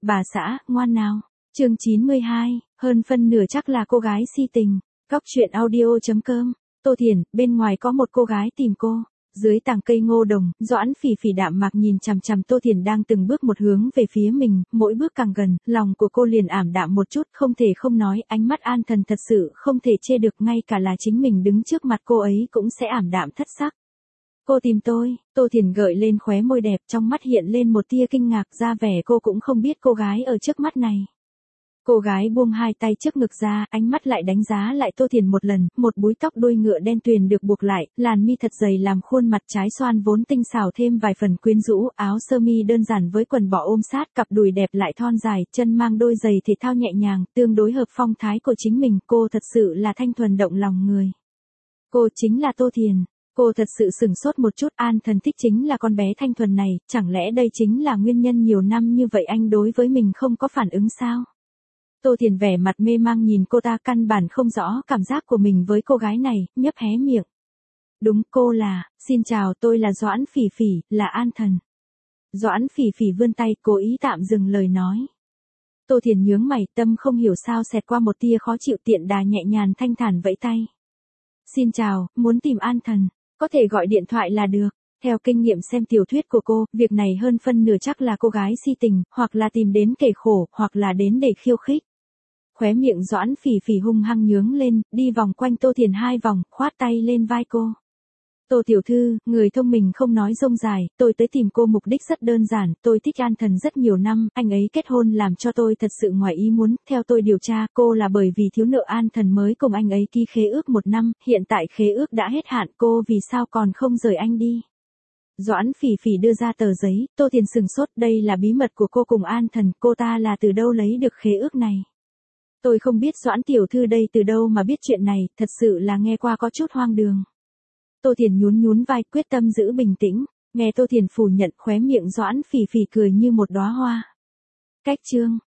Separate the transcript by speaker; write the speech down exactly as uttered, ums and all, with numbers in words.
Speaker 1: Bà xã, ngoan nào. Chương chín mươi hai, hơn phân nửa chắc là cô gái si tình. Góc truyện audio chấm com. Tô Thiển, bên ngoài có một cô gái tìm cô. Dưới tàng cây ngô đồng, Doãn Phỉ Phỉ đạm mạc nhìn chằm chằm Tô Thiển đang từng bước một hướng về phía mình, mỗi bước càng gần, lòng của cô liền ảm đạm một chút, không thể không nói, ánh mắt An Thần thật sự không thể chê được, ngay cả là chính mình đứng trước mặt cô ấy cũng sẽ ảm đạm thất sắc. Cô tìm tôi, Tô Thiển gợi lên khóe môi đẹp, trong mắt hiện lên một tia kinh ngạc, ra vẻ cô cũng không biết cô gái ở trước mắt này. Cô gái buông hai tay trước ngực ra, ánh mắt lại đánh giá lại Tô Thiển một lần, một búi tóc đuôi ngựa đen tuyền được buộc lại, làn mi thật dày làm khuôn mặt trái xoan vốn tinh xảo thêm vài phần quyến rũ, áo sơ mi đơn giản với quần bò ôm sát, cặp đùi đẹp lại thon dài, chân mang đôi giày thể thao nhẹ nhàng, tương đối hợp phong thái của chính mình, cô thật sự là thanh thuần động lòng người. Cô chính là Tô Thiển. Cô thật sự sửng sốt một chút, An Thần thích chính là con bé thanh thuần này, chẳng lẽ đây chính là nguyên nhân nhiều năm như vậy anh đối với mình không có phản ứng sao? Tô Thiển vẻ mặt mê mang nhìn cô ta, căn bản không rõ cảm giác của mình với cô gái này, nhấp hé miệng. Đúng, cô là, xin chào, tôi là Doãn Phỉ Phỉ, là An Thần. Doãn Phỉ Phỉ vươn tay, cố ý tạm dừng lời nói. Tô Thiển nhướng mày, tâm không hiểu sao xẹt qua một tia khó chịu, tiện đà nhẹ nhàng thanh thản vẫy tay. Xin chào, muốn tìm An Thần, có thể gọi điện thoại là được. Theo kinh nghiệm xem tiểu thuyết của cô, việc này hơn phân nửa chắc là cô gái si tình, hoặc là tìm đến kể khổ, hoặc là đến để khiêu khích. Khóe miệng Doãn Phỉ Phỉ hung hăng nhướng lên, đi vòng quanh Tô Thiển hai vòng, khoát tay lên vai cô. Tô tiểu thư, người thông minh không nói rông dài, tôi tới tìm cô mục đích rất đơn giản, tôi thích An Thần rất nhiều năm, anh ấy kết hôn làm cho tôi thật sự ngoài ý muốn, theo tôi điều tra, cô là bởi vì thiếu nợ An Thần mới cùng anh ấy ký khế ước một năm, hiện tại khế ước đã hết hạn, cô vì sao còn không rời anh đi? Doãn Phỉ Phỉ đưa ra tờ giấy, Tô Thiển sừng sốt, đây là bí mật của cô cùng An Thần, cô ta là từ đâu lấy được khế ước này? Tôi không biết Doãn tiểu thư đây từ đâu mà biết chuyện này, thật sự là nghe qua có chút hoang đường. Tô Thiển nhún nhún vai, quyết tâm giữ bình tĩnh, nghe Tô Thiển phủ nhận, khóe miệng Doãn Phỉ Phỉ cười như một đóa hoa. Cách chương